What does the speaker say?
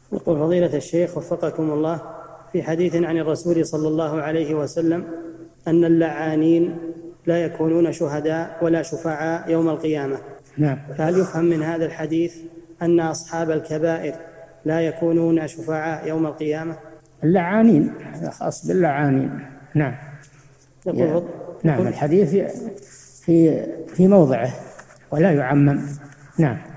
يقول فضيلة الشيخ وفقكم الله، في حديث عن الرسول صلى الله عليه وسلم أن اللعانين لا يكونون شهداء ولا شفعاء يوم القيامة. نعم. فهل يفهم من هذا الحديث أن أصحاب الكبائر لا يكونون شفعاء يوم القيامة؟ اللعانين خاص باللعانين. نعم. نعم، الحديث في موضعه ولا يعمم. نعم.